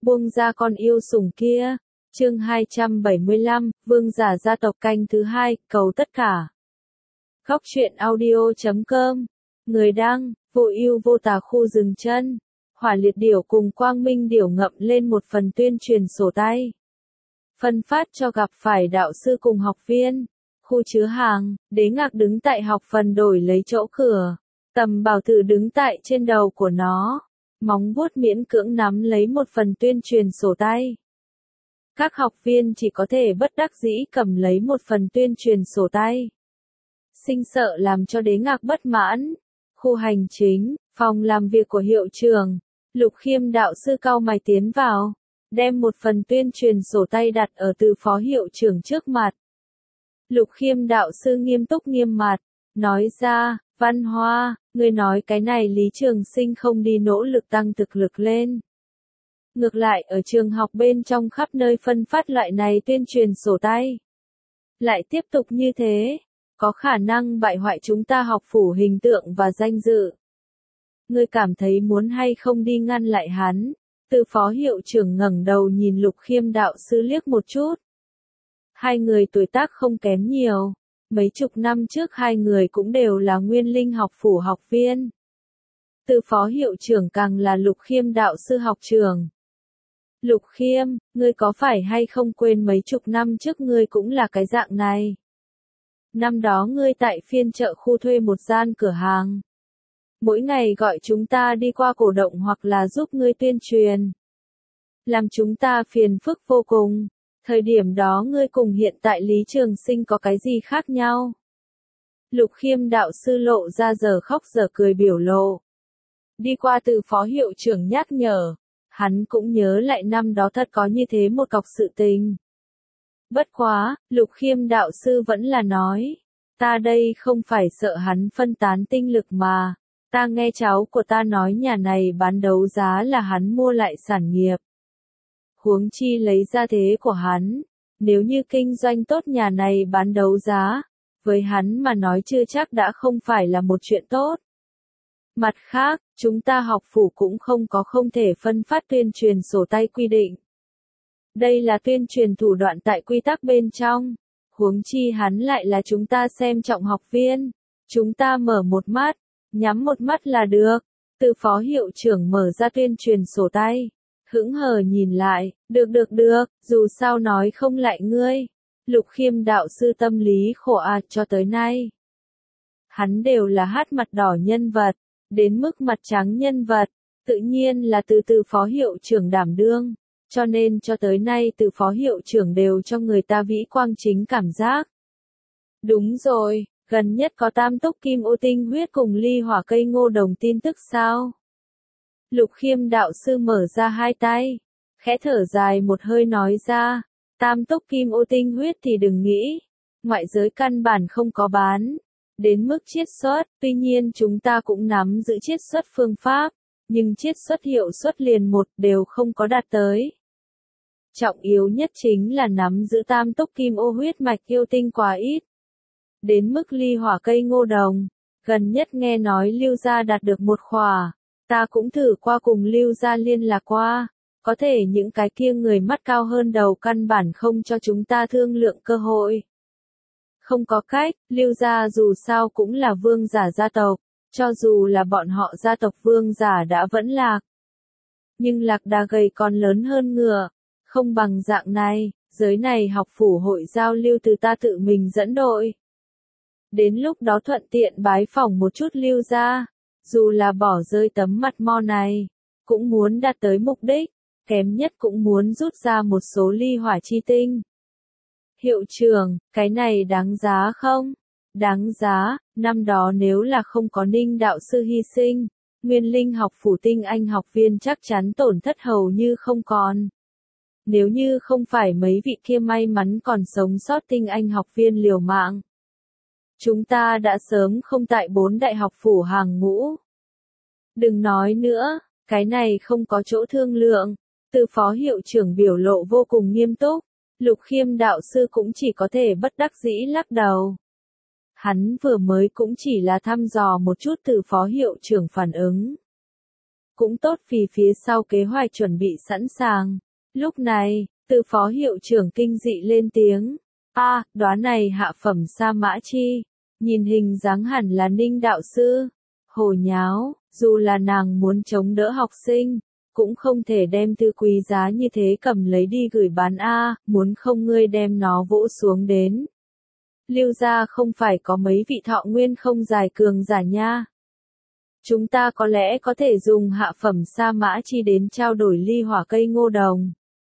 buông ra con yêu sủng kia. Chương 275, Vương giả gia tộc canh thứ 2, cầu tất cả. Góc truyện audio.com. Người đăng, vô ưu vô tà khu rừng chân. Hỏa liệt điểu cùng quang minh điểu ngậm lên một phần tuyên truyền sổ tay. Phân phát cho gặp phải đạo sư cùng học viên. Khu chứa hàng, Đế Ngạc đứng tại học phần đổi lấy chỗ cửa. Tầm Bảo Tử đứng tại trên đầu của nó. Móng vuốt miễn cưỡng nắm lấy một phần tuyên truyền sổ tay. Các học viên chỉ có thể bất đắc dĩ cầm lấy một phần tuyên truyền sổ tay. Sinh sợ làm cho Đế Ngạc bất mãn. Khu hành chính, phòng làm việc của hiệu trưởng. Lục Khiêm đạo sư cau mày tiến vào. Đem một phần tuyên truyền sổ tay đặt ở Từ phó hiệu trưởng trước mặt. Lục Khiêm đạo sư nghiêm túc nghiêm mặt. Nói ra, Văn Hoa, ngươi nói cái này Lý Trường Sinh không đi nỗ lực tăng thực lực lên. Ngược lại ở trường học bên trong khắp nơi phân phát loại này tuyên truyền sổ tay. Lại tiếp tục như thế, có khả năng bại hoại chúng ta học phủ hình tượng và danh dự. Ngươi cảm thấy muốn hay không đi ngăn lại hắn? Từ phó hiệu trưởng ngẩng đầu nhìn Lục Khiêm đạo sư liếc một chút. Hai người tuổi tác không kém nhiều. Mấy chục năm trước hai người cũng đều là Nguyên Linh học phủ học viên. Từ phó hiệu trưởng càng là Lục Khiêm đạo sư học trường. Lục Khiêm, ngươi có phải hay không quên mấy chục năm trước ngươi cũng là cái dạng này? Năm đó ngươi tại phiên chợ khu thuê một gian cửa hàng. Mỗi ngày gọi chúng ta đi qua cổ động hoặc là giúp ngươi tuyên truyền. Làm chúng ta phiền phức vô cùng. Thời điểm đó ngươi cùng hiện tại Lý Trường Sinh có cái gì khác nhau? Lục Khiêm đạo sư lộ ra giờ khóc giờ cười biểu lộ. Đi qua Từ phó hiệu trưởng nhắc nhở. Hắn cũng nhớ lại năm đó thật có như thế một cọc sự tình. Bất quá, Lục Khiêm đạo sư vẫn là nói. Ta đây không phải sợ hắn phân tán tinh lực mà. Ta nghe cháu của ta nói nhà này bán đấu giá là hắn mua lại sản nghiệp. Huống chi lấy ra thế của hắn. Nếu như kinh doanh tốt nhà này bán đấu giá, với hắn mà nói chưa chắc đã không phải là một chuyện tốt. Mặt khác, chúng ta học phủ cũng không có không thể phân phát tuyên truyền sổ tay quy định. Đây là tuyên truyền thủ đoạn tại quy tắc bên trong. Huống chi hắn lại là chúng ta xem trọng học viên. Chúng ta mở một mắt, nhắm một mắt là được. Từ phó hiệu trưởng mở ra tuyên truyền sổ tay. Hững hờ nhìn lại, được, dù sao nói không lại ngươi. Lục Khiêm đạo sư tâm lý khổ cho tới nay. Hắn đều là hát mặt đỏ nhân vật, đến mức mặt trắng nhân vật, tự nhiên là từ phó hiệu trưởng đảm đương, cho nên cho tới nay từ phó hiệu trưởng đều cho người ta vĩ quang chính cảm giác. Đúng rồi, gần nhất có tam túc kim ô tinh huyết cùng ly hỏa cây ngô đồng tin tức sao? Lục Khiêm đạo sư mở ra hai tay, khẽ thở dài một hơi nói ra, tam túc kim ô tinh huyết thì đừng nghĩ, ngoại giới căn bản không có bán, đến mức chiết xuất, tuy nhiên chúng ta cũng nắm giữ chiết xuất phương pháp, nhưng chiết xuất hiệu suất liền một đều không có đạt tới. Trọng yếu nhất chính là nắm giữ tam túc kim ô huyết mạch yêu tinh quá ít. Đến mức ly hỏa cây ngô đồng, gần nhất nghe nói Lưu gia đạt được một khỏa. Ta cũng thử qua cùng Lưu gia liên lạc qua, có thể những cái kia người mắt cao hơn đầu căn bản không cho chúng ta thương lượng cơ hội. Không có cách, Lưu gia dù sao cũng là vương giả gia tộc, cho dù là bọn họ gia tộc vương giả đã vẫn lạc. Nhưng lạc đà gầy còn lớn hơn ngựa, không bằng dạng này, giới này học phủ hội giao lưu từ ta tự mình dẫn đội. Đến lúc đó thuận tiện bái phỏng một chút Lưu gia. Dù là bỏ rơi tấm mặt mo này, cũng muốn đạt tới mục đích, kém nhất cũng muốn rút ra một số ly hỏa chi tinh. Hiệu trưởng, cái này đáng giá không? Đáng giá, năm đó nếu là không có Ninh đạo sư hy sinh, Nguyên Linh học phủ tinh anh học viên chắc chắn tổn thất hầu như không còn. Nếu như không phải mấy vị kia may mắn còn sống sót tinh anh học viên liều mạng. Chúng ta đã sớm không tại 4 đại học phủ hàng ngũ. Đừng nói nữa, cái này không có chỗ thương lượng. Từ phó hiệu trưởng biểu lộ vô cùng nghiêm túc. Lục Khiêm đạo sư cũng chỉ có thể bất đắc dĩ lắc đầu. Hắn vừa mới cũng chỉ là thăm dò một chút từ phó hiệu trưởng phản ứng. cũng tốt vì phía sau kế hoạch chuẩn bị sẵn sàng. Lúc này, từ phó hiệu trưởng kinh dị lên tiếng. Đóa này hạ phẩm sa mã chi. Nhìn hình dáng hẳn là Ninh đạo sư. Hồ nháo, dù là nàng muốn chống đỡ học sinh, cũng không thể đem thứ quý giá như thế cầm lấy đi gửi bán muốn không ngươi đem nó vỗ xuống đến. Lưu gia không phải có mấy vị thọ nguyên không dài cường giả nha. Chúng ta có lẽ có thể dùng hạ phẩm sa mã chi đến trao đổi ly hỏa cây ngô đồng.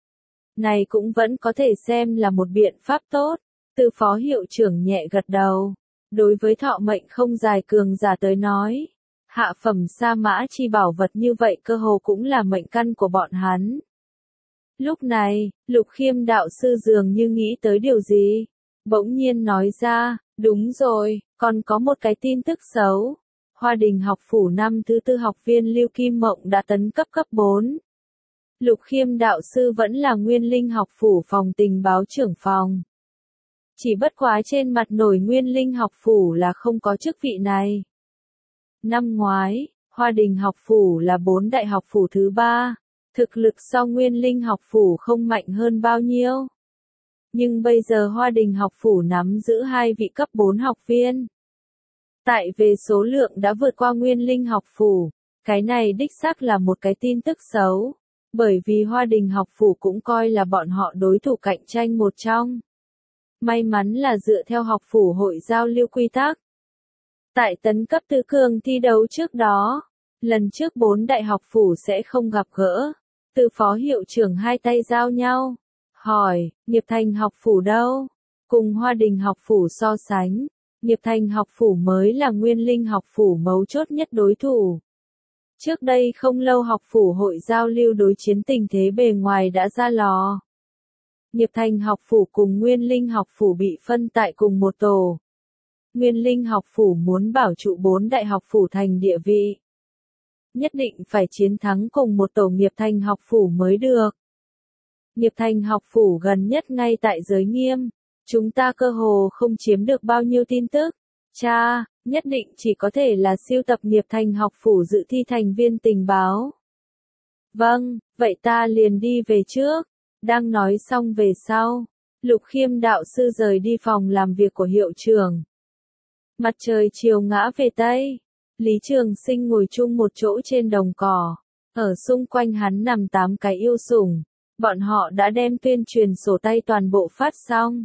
Này cũng vẫn có thể xem là một biện pháp tốt. Từ phó hiệu trưởng nhẹ gật đầu. Đối với thọ mệnh không dài cường giả tới nói, hạ phẩm sa mã chi bảo vật như vậy cơ hồ cũng là mệnh căn của bọn hắn. Lúc này, Lục Khiêm đạo sư dường như nghĩ tới điều gì. Bỗng nhiên nói ra, đúng rồi, còn có một cái tin tức xấu. Hoa Đình học phủ năm thứ 4 học viên Lưu Kim Mộng đã tấn cấp cấp 4. Lục Khiêm đạo sư vẫn là Nguyên Linh học phủ phòng tình báo trưởng phòng. Chỉ bất quá trên mặt nổi Nguyên Linh học phủ là không có chức vị này. Năm ngoái, Hoa Đình học phủ là 4 đại học phủ thứ 3, thực lực so Nguyên Linh học phủ không mạnh hơn bao nhiêu. Nhưng bây giờ Hoa Đình học phủ nắm giữ 2 vị cấp 4 học viên. Tại về số lượng đã vượt qua Nguyên Linh học phủ, cái này đích xác là một cái tin tức xấu, bởi vì Hoa Đình học phủ cũng coi là bọn họ đối thủ cạnh tranh một trong. May mắn là dựa theo học phủ hội giao lưu quy tắc. Tại tấn cấp tứ cường thi đấu trước đó, lần trước 4 đại học phủ sẽ không gặp gỡ. Từ phó hiệu trưởng hai tay giao nhau, hỏi, Nghiệp Thành học phủ đâu? Cùng Hoa Đình học phủ so sánh, Nghiệp Thành học phủ mới là Nguyên Linh học phủ mấu chốt nhất đối thủ. Trước đây không lâu học phủ hội giao lưu đối chiến tình thế bề ngoài đã ra lò. Nghiệp Thành học phủ cùng Nguyên Linh học phủ bị phân tại cùng một tổ. Nguyên Linh học phủ muốn bảo trụ 4 đại học phủ thành địa vị. Nhất định phải chiến thắng cùng một tổ Nghiệp Thành học phủ mới được. Nghiệp Thành học phủ gần nhất ngay tại Giới Nghiêm. Chúng ta cơ hồ không chiếm được bao nhiêu tin tức. Nhất định chỉ có thể là siêu tập Nghiệp Thành học phủ dự thi thành viên tình báo. Vâng, vậy ta liền đi về trước. Đang nói xong về sau, Lục Khiêm đạo sư rời đi phòng làm việc của hiệu trưởng. Mặt trời chiều ngã về Tây, Lý Trường Sinh ngồi chung một chỗ trên đồng cỏ. Ở xung quanh hắn nằm 8 cái yêu sủng. Bọn họ đã đem tuyên truyền sổ tay toàn bộ phát xong.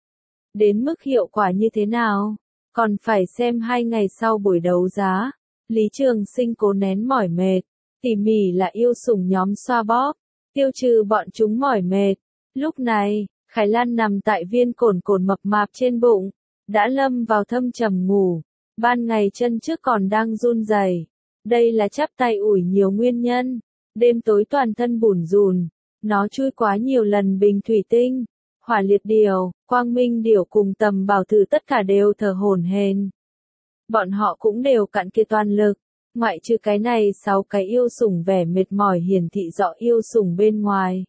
Đến mức hiệu quả như thế nào, còn phải xem 2 ngày sau buổi đấu giá. Lý Trường Sinh cố nén mỏi mệt, tỉ mỉ là yêu sủng nhóm xoa bóp, tiêu trừ bọn chúng mỏi mệt. Lúc này, Khải Lan nằm tại viên cồn cồn mập mạp trên bụng, đã lâm vào thâm trầm ngủ. Ban ngày chân trước còn đang run rẩy. Đây là chắp tay ủi nhiều nguyên nhân. Đêm tối toàn thân bủn rùn. Nó chui quá nhiều lần bình thủy tinh. Hỏa liệt điểu, quang minh điểu cùng tầm bảo thử tất cả đều thở hổn hển. Bọn họ cũng đều cạn kiệt toàn lực. Ngoại trừ cái này 6 cái yêu sủng vẻ mệt mỏi hiển thị rõ yêu sủng bên ngoài.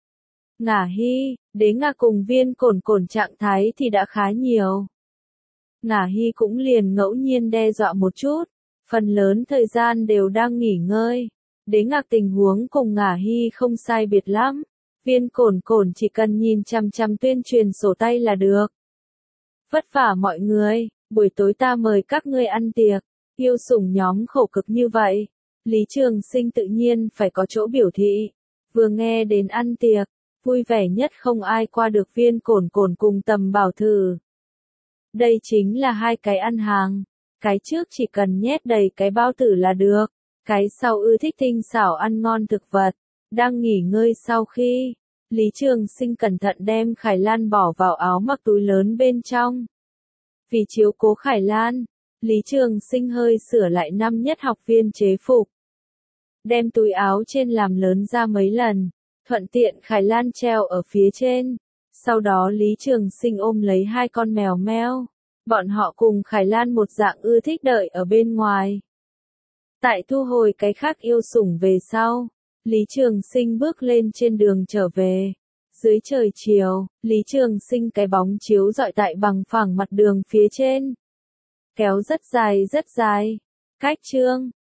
Ngả Hy, Đế Ngạc cùng viên cồn cồn trạng thái thì đã khá nhiều. Ngả Hy cũng liền ngẫu nhiên đe dọa một chút, phần lớn thời gian đều đang nghỉ ngơi. Đế Ngạc tình huống cùng Ngả Hy không sai biệt lắm, viên cồn cồn chỉ cần nhìn chằm chằm tuyên truyền sổ tay là được. Vất vả mọi người, buổi tối ta mời các ngươi ăn tiệc, yêu sủng nhóm khổ cực như vậy. Lý Trường Sinh tự nhiên phải có chỗ biểu thị, vừa nghe đến ăn tiệc, vui vẻ nhất không ai qua được viên cồn cồn cùng tầm bảo thử. Đây chính là 2 cái ăn hàng, cái trước chỉ cần nhét đầy cái bao tử là được, cái sau ưa thích tinh xảo ăn ngon thực vật. Đang nghỉ ngơi sau khi, Lý Trường Sinh cẩn thận đem Khải Lan bỏ vào áo mặc túi lớn bên trong. Vì chiếu cố Khải Lan, Lý Trường Sinh hơi sửa lại năm nhất học viên chế phục. Đem túi áo trên làm lớn ra mấy lần, thuận tiện Khải Lan treo ở phía trên. Sau đó Lý Trường Sinh ôm lấy 2 con mèo meo. Bọn họ cùng Khải Lan một dạng ưa thích đợi ở bên ngoài. Tại thu hồi cái khác yêu sủng về sau, Lý Trường Sinh bước lên trên đường trở về. Dưới trời chiều, Lý Trường Sinh cái bóng chiếu rọi tại bằng phẳng mặt đường phía trên. Kéo rất dài rất dài. Cách chương